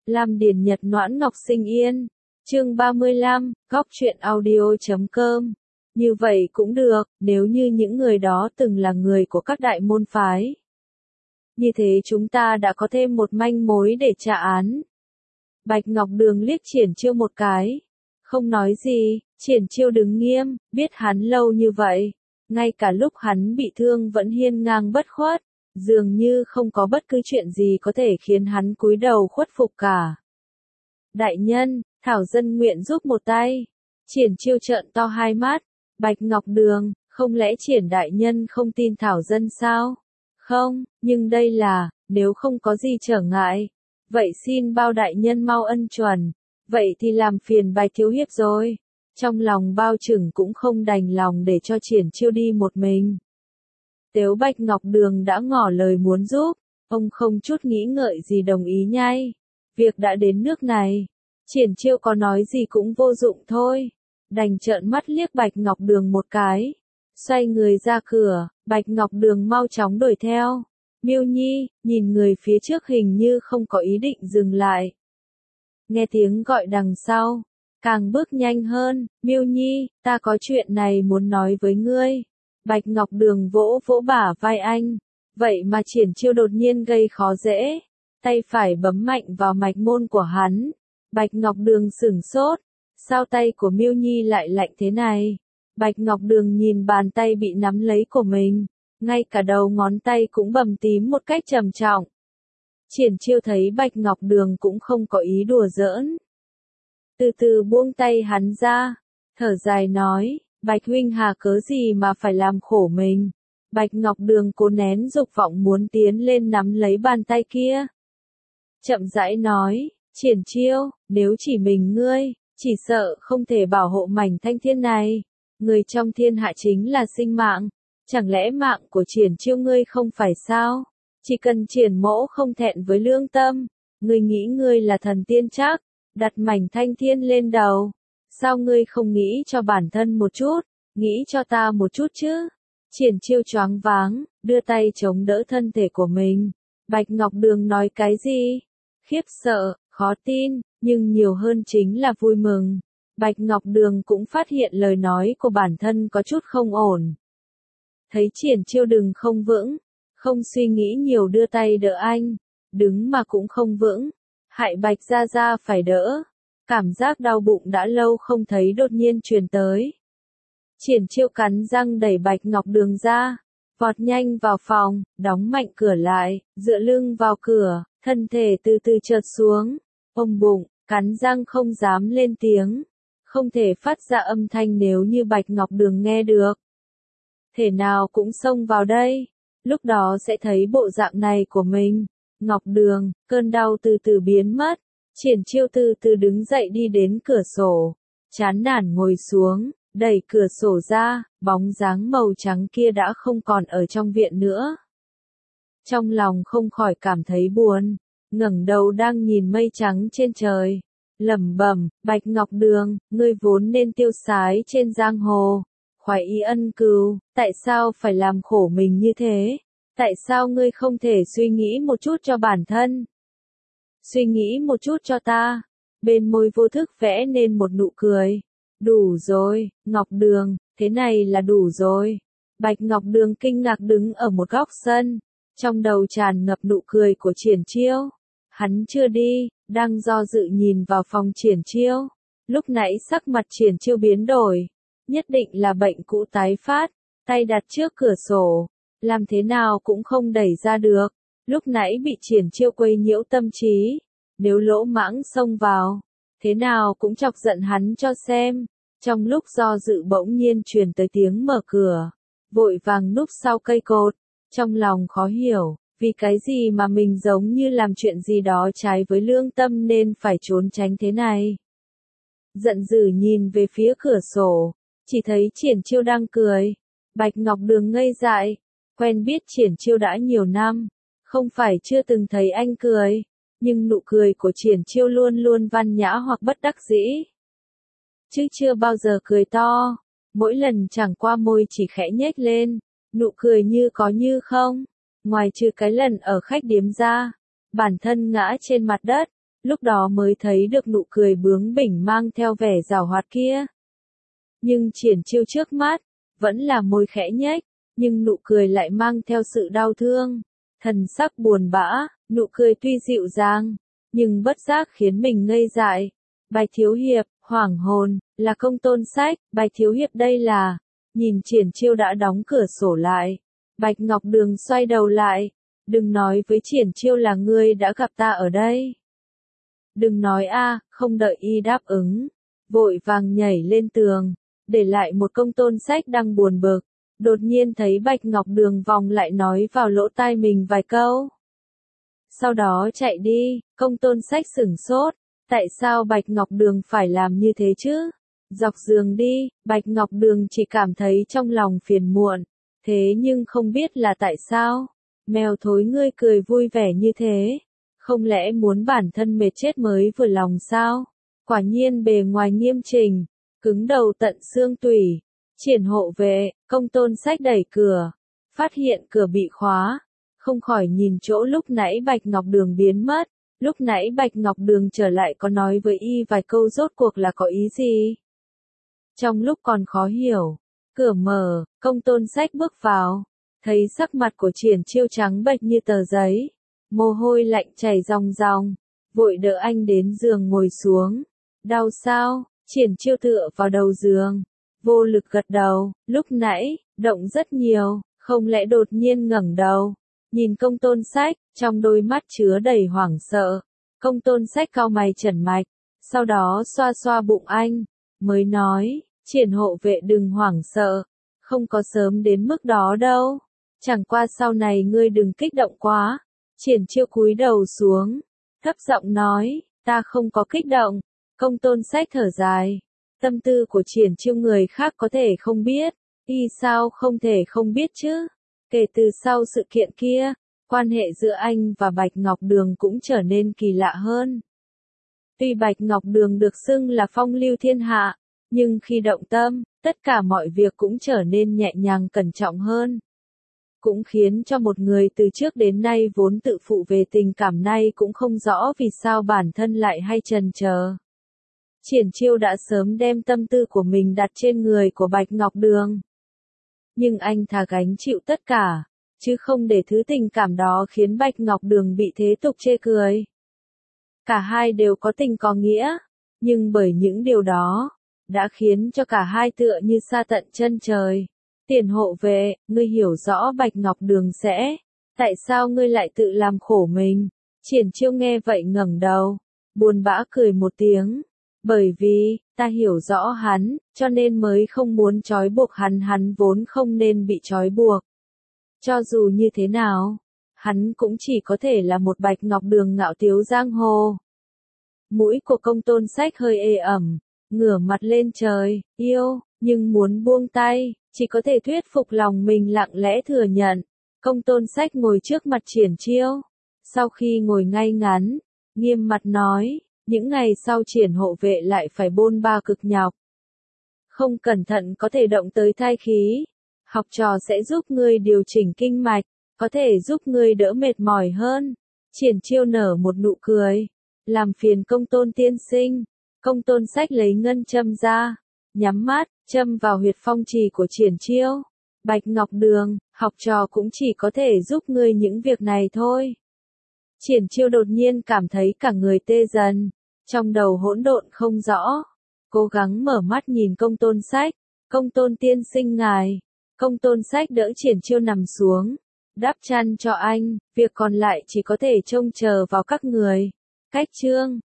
Lam Điền Nhật Noãn Ngọc Sinh Yên. Chương 35, Góc truyện audio.com. Như vậy cũng được, nếu như những người đó từng là người của các đại môn phái. Như thế chúng ta đã có thêm một manh mối để tra án. Bạch Ngọc Đường liếc Triển Chiêu một cái. Không nói gì, Triển Chiêu đứng nghiêm, biết hắn lâu như vậy. Ngay cả lúc hắn bị thương vẫn hiên ngang bất khuất. Dường như không có bất cứ chuyện gì có thể khiến hắn cúi đầu khuất phục cả. Đại nhân, Thảo Dân nguyện giúp một tay. Triển Chiêu trợn to hai mắt. Bạch Ngọc Đường, không lẽ Triển đại nhân không tin Thảo Dân sao? Không, nhưng đây là, nếu không có gì trở ngại. Vậy xin bao đại nhân mau ân chuẩn. Vậy thì làm phiền Bạch thiếu hiệp rồi. Trong lòng bao chừng cũng không đành lòng để cho Triển Chiêu đi một mình. Nếu Bạch Ngọc Đường đã ngỏ lời muốn giúp, ông không chút nghĩ ngợi gì đồng ý ngay. Việc đã đến nước này, Triển Chiêu có nói gì cũng vô dụng thôi. Đành trợn mắt liếc Bạch Ngọc Đường một cái. Xoay người ra cửa, Bạch Ngọc Đường mau chóng đuổi theo. Miêu Nhi, nhìn người phía trước hình như không có ý định dừng lại. Nghe tiếng gọi đằng sau, càng bước nhanh hơn. Miêu Nhi, ta có chuyện này muốn nói với ngươi. Bạch Ngọc Đường vỗ vỗ bả vai anh. Vậy mà Triển Chiêu đột nhiên gây khó dễ. Tay phải bấm mạnh vào mạch môn của hắn. Bạch Ngọc Đường sửng sốt. Sao tay của Miêu Nhi lại lạnh thế này? Bạch Ngọc Đường nhìn bàn tay bị nắm lấy của mình. Ngay cả đầu ngón tay cũng bầm tím một cách trầm trọng. Triển Chiêu thấy Bạch Ngọc Đường cũng không có ý đùa giỡn. Từ từ buông tay hắn ra. Thở dài nói. Bạch huynh hà cớ gì mà phải làm khổ mình. Bạch Ngọc Đường cố nén dục vọng muốn tiến lên nắm lấy bàn tay kia. Chậm rãi nói, Triển Chiêu, nếu chỉ mình ngươi, chỉ sợ không thể bảo hộ mảnh thanh thiên này. Người trong thiên hạ chính là sinh mạng. Chẳng lẽ mạng của Triển Chiêu ngươi không phải sao? Chỉ cần Triển mỗ không thẹn với lương tâm. Ngươi nghĩ ngươi là thần tiên chắc, đặt mảnh thanh thiên lên đầu. Sao ngươi không nghĩ cho bản thân một chút, nghĩ cho ta một chút chứ? Triển Chiêu choáng váng, đưa tay chống đỡ thân thể của mình. Bạch Ngọc Đường nói cái gì? Khiếp sợ, khó tin, nhưng nhiều hơn chính là vui mừng. Bạch Ngọc Đường cũng phát hiện lời nói của bản thân có chút không ổn. Thấy Triển Chiêu đừng không vững, không suy nghĩ nhiều đưa tay đỡ anh, đứng mà cũng không vững, hại Bạch Gia Gia phải đỡ. Cảm giác đau bụng đã lâu không thấy đột nhiên truyền tới. Triển Chiêu cắn răng đẩy Bạch Ngọc Đường ra, vọt nhanh vào phòng, đóng mạnh cửa lại, dựa lưng vào cửa, thân thể từ từ trượt xuống, ôm bụng, cắn răng không dám lên tiếng, không thể phát ra âm thanh nếu như Bạch Ngọc Đường nghe được. Thể nào cũng xông vào đây, lúc đó sẽ thấy bộ dạng này của mình. Ngọc Đường, cơn đau từ từ biến mất. Triển Chiêu từ từ đứng dậy đi đến cửa sổ, chán nản ngồi xuống, đẩy cửa sổ ra, bóng dáng màu trắng kia đã không còn ở trong viện nữa. Trong lòng không khỏi cảm thấy buồn, ngẩng đầu đang nhìn mây trắng trên trời, lẩm bẩm, Bạch Ngọc Đường, ngươi vốn nên tiêu sái trên giang hồ, khoái ý ân cừu, tại sao phải làm khổ mình như thế? Tại sao ngươi không thể suy nghĩ một chút cho bản thân? Suy nghĩ một chút cho ta. Bên môi vô thức vẽ nên một nụ cười. Đủ rồi, Ngọc Đường, thế này là đủ rồi. Bạch Ngọc Đường kinh ngạc đứng ở một góc sân. Trong đầu tràn ngập nụ cười của Triển Chiêu. Hắn chưa đi, đang do dự nhìn vào phòng Triển Chiêu. Lúc nãy sắc mặt Triển Chiêu biến đổi. Nhất định là bệnh cũ tái phát. Tay đặt trước cửa sổ. Làm thế nào cũng không đẩy ra được. Lúc nãy bị Triển Chiêu quấy nhiễu tâm trí. Nếu lỗ mãng xông vào, thế nào cũng chọc giận hắn cho xem. Trong lúc do dự bỗng nhiên truyền tới tiếng mở cửa. Vội vàng núp sau cây cột. Trong lòng khó hiểu, vì cái gì mà mình giống như làm chuyện gì đó trái với lương tâm nên phải trốn tránh thế này. Giận dữ nhìn về phía cửa sổ, chỉ thấy Triển Chiêu đang cười. Bạch Ngọc Đường ngây dại, quen biết Triển Chiêu đã nhiều năm. Không phải chưa từng thấy anh cười, nhưng nụ cười của Triển Chiêu luôn luôn văn nhã hoặc bất đắc dĩ. Chứ chưa bao giờ cười to, mỗi lần chẳng qua môi chỉ khẽ nhếch lên, nụ cười như có như không. Ngoài trừ cái lần ở khách điếm ra, bản thân ngã trên mặt đất, lúc đó mới thấy được nụ cười bướng bỉnh mang theo vẻ giảo hoạt kia. Nhưng Triển Chiêu trước mắt, vẫn là môi khẽ nhếch, nhưng nụ cười lại mang theo sự đau thương, thần sắc buồn bã, nụ cười tuy dịu dàng, nhưng bất giác khiến mình ngây dại. Bạch Thiếu Hiệp, hoảng hồn, là Công Tôn Sách, Bạch Thiếu Hiệp đây là, nhìn Triển Chiêu đã đóng cửa sổ lại. Bạch Ngọc Đường xoay đầu lại, đừng nói với Triển Chiêu là ngươi đã gặp ta ở đây. Đừng nói a, không đợi y đáp ứng, vội vàng nhảy lên tường, để lại một Công Tôn Sách đang buồn bực, đột nhiên thấy Bạch Ngọc Đường vòng lại nói vào lỗ tai mình vài câu. Sau đó chạy đi, Công Tôn Sách sửng sốt, tại sao Bạch Ngọc Đường phải làm như thế chứ? Dọc giường đi, Bạch Ngọc Đường chỉ cảm thấy trong lòng phiền muộn, thế nhưng không biết là tại sao. Mèo thối ngươi cười vui vẻ như thế, không lẽ muốn bản thân mệt chết mới vừa lòng sao? Quả nhiên bề ngoài nghiêm chỉnh, cứng đầu tận xương tủy. Triển hộ vệ, Công Tôn Sách đẩy cửa, phát hiện cửa bị khóa, không khỏi nhìn chỗ lúc nãy Bạch Ngọc Đường biến mất. Lúc nãy Bạch Ngọc Đường trở lại có nói với y vài câu rốt cuộc là có ý gì? Trong lúc còn khó hiểu, cửa mở, Công Tôn Sách bước vào, thấy sắc mặt của Triển Chiêu trắng bệch như tờ giấy, mồ hôi lạnh chảy ròng ròng, vội đỡ anh đến giường ngồi xuống. Đau sao? Triển Chiêu tựa vào đầu giường, vô lực gật đầu, lúc nãy, động rất nhiều, không lẽ đột nhiên ngẩng đầu, nhìn Công Tôn Sách, trong đôi mắt chứa đầy hoảng sợ. Công Tôn Sách cau mày trần mạch, sau đó xoa xoa bụng anh, mới nói, Triển hộ vệ đừng hoảng sợ, không có sớm đến mức đó đâu, chẳng qua sau này ngươi đừng kích động quá. Triển Chiêu cúi đầu xuống, thấp giọng nói, ta không có kích động. Công Tôn Sách thở dài, tâm tư của Triển Chiêu người khác có thể không biết, y sao không thể không biết chứ. Kể từ sau sự kiện kia, quan hệ giữa anh và Bạch Ngọc Đường cũng trở nên kỳ lạ hơn. Tuy Bạch Ngọc Đường được xưng là phong lưu thiên hạ, nhưng khi động tâm, tất cả mọi việc cũng trở nên nhẹ nhàng cẩn trọng hơn. Cũng khiến cho một người từ trước đến nay vốn tự phụ về tình cảm nay cũng không rõ vì sao bản thân lại hay chần chờ. Triển Chiêu đã sớm đem tâm tư của mình đặt trên người của Bạch Ngọc Đường. Nhưng anh thà gánh chịu tất cả, chứ không để thứ tình cảm đó khiến Bạch Ngọc Đường bị thế tục chê cười. Cả hai đều có tình có nghĩa, nhưng bởi những điều đó, đã khiến cho cả hai tựa như xa tận chân trời. Tiền hộ vệ, ngươi hiểu rõ Bạch Ngọc Đường sẽ, tại sao ngươi lại tự làm khổ mình? Triển Chiêu nghe vậy ngẩng đầu, buồn bã cười một tiếng, bởi vì, ta hiểu rõ hắn, cho nên mới không muốn trói buộc hắn, hắn vốn không nên bị trói buộc. Cho dù như thế nào, hắn cũng chỉ có thể là một Bạch Ngọc Đường ngạo tiếu giang hồ. Mũi của Công Tôn Sách hơi ê ẩm, ngửa mặt lên trời, yêu, nhưng muốn buông tay, chỉ có thể thuyết phục lòng mình lặng lẽ thừa nhận. Công Tôn Sách ngồi trước mặt Triển Chiêu, sau khi ngồi ngay ngắn, nghiêm mặt nói, những ngày sau Triển hộ vệ lại phải bôn ba cực nhọc. Không cẩn thận có thể động tới thai khí, học trò sẽ giúp ngươi điều chỉnh kinh mạch, có thể giúp ngươi đỡ mệt mỏi hơn. Triển Chiêu nở một nụ cười, làm phiền Công Tôn tiên sinh. Công Tôn Sách lấy ngân châm ra, nhắm mắt, châm vào huyệt phong trì của Triển Chiêu. Bạch Ngọc Đường, học trò cũng chỉ có thể giúp ngươi những việc này thôi. Triển Chiêu đột nhiên cảm thấy cả người tê dần, trong đầu hỗn độn không rõ. Cố gắng mở mắt nhìn Công Tôn Sách, Công Tôn tiên sinh ngài. Công Tôn Sách đỡ Triển Chiêu nằm xuống, đắp chăn cho anh, việc còn lại chỉ có thể trông chờ vào các người. Cách chương